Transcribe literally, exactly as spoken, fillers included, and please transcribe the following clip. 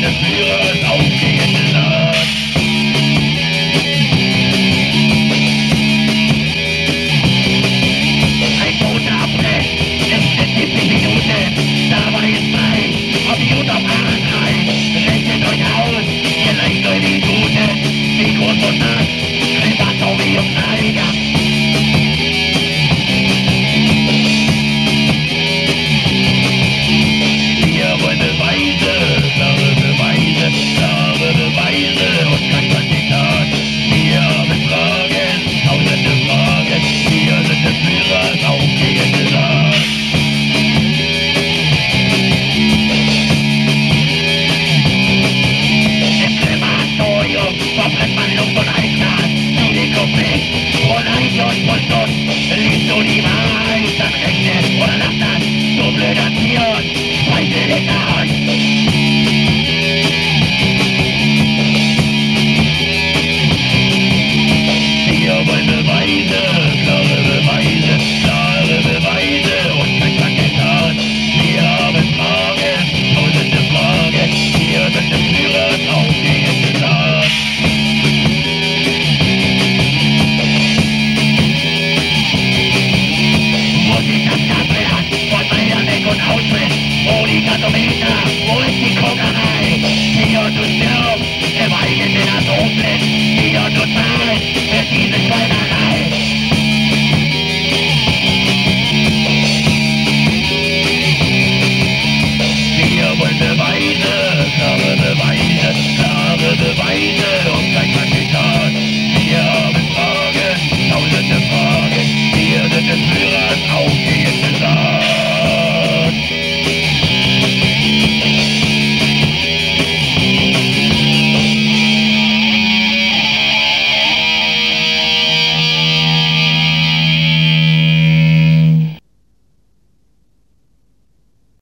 des Führers aufgehende Land. Ein toter April, sechsundsiebzig Minuten, dabei ist frei, ob Jud auf Ahrenheim, rechnet euch aus, ihr leichtgläubigen Guten, wie groß und nass, Krematorium Neiger. Wir wollen Beweise, klare Beweise, klare Beweise und kein Kandidat. Wir haben Fragen, tausende Fragen, wir sind des Führers aufgehende Land. Im Krematorium verbrennt man Luft und Eisgas, wie den Konflikt, Fräulein und Postut, liest du die Wahrheit, dann rechne oder lass das, du blöder Tier, speichel dich an. Wir wollen Beweise, klare Beweise, klare Beweise und kein Kandidat. Wir haben Fragen, tausende Fragen, wir sind des Führers aufgehende Land. Musik das Tablet, von Meierneck und Auschwitz, wo die Gasometer